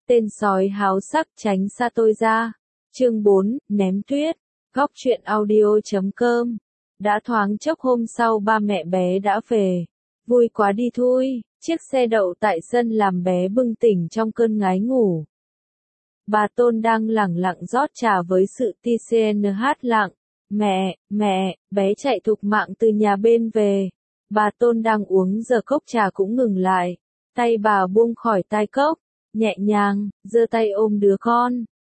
Tên sói háo sắc tránh xa tôi ra. Chương 4, ném tuyết. Góc truyện audio.com. Đã thoáng chốc hôm sau ba mẹ bé đã về. Vui quá đi thôi, chiếc xe đậu tại sân làm bé bừng tỉnh trong cơn ngái ngủ. Bà Tôn đang lẳng lặng rót trà với sự TCNH lặng. Mẹ, bé chạy thục mạng từ nhà bên về. Bà Tôn đang uống giờ cốc trà cũng ngừng lại. Tay bà buông khỏi tai cốc, nhẹ nhàng, giơ tay ôm đứa con.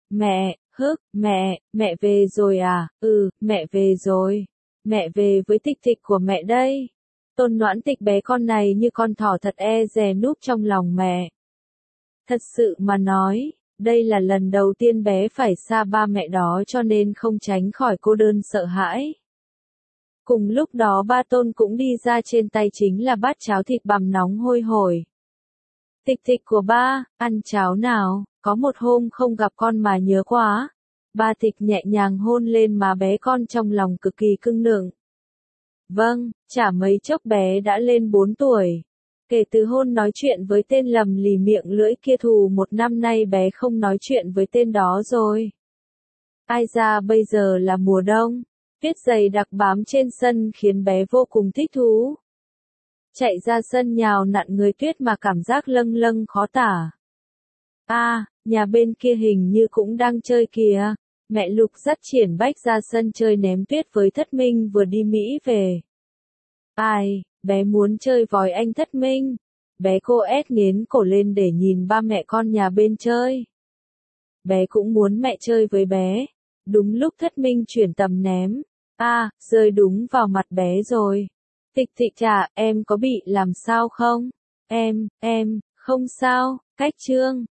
Mẹ về rồi à? Ừ, mẹ về rồi. Mẹ về với Tịch Tịch của mẹ đây. Tôn Noãn Tịch bé con này như con thỏ thật e dè núp trong lòng mẹ. Thật sự mà nói, đây là lần đầu tiên bé phải xa ba mẹ đó cho nên không tránh khỏi cô đơn sợ hãi. Cùng lúc đó ba Tôn cũng đi ra, trên tay chính là bát cháo thịt bằm nóng hôi hổi. Tịch Tịch của ba, ăn cháo nào, có một hôm không gặp con mà nhớ quá. Ba Tịch nhẹ nhàng hôn lên má bé con trong lòng cực kỳ cưng nựng. Vâng, chả mấy chốc bé đã lên 4 tuổi. Kể từ hôn nói chuyện với tên lầm lì miệng lưỡi kia thù 1 năm nay bé không nói chuyện với tên đó rồi. Ai ra bây giờ là mùa đông, tuyết dày đặc bám trên sân khiến bé vô cùng thích thú. Chạy ra sân nhào nặn người tuyết mà cảm giác lâng lâng khó tả. Nhà bên kia hình như cũng đang chơi kìa. Mẹ Lục dắt Triển Bách ra sân chơi ném tuyết với Thất Minh vừa đi Mỹ về. Bé muốn chơi vòi anh Thất Minh. Bé cô ét nghiến cổ lên để nhìn ba mẹ con nhà bên chơi. Bé cũng muốn mẹ chơi với bé. Đúng lúc Thất Minh chuyển tầm ném. Rơi đúng vào mặt bé rồi. Tịch Tịch à, em có bị làm sao không? Em, không sao, cách chương.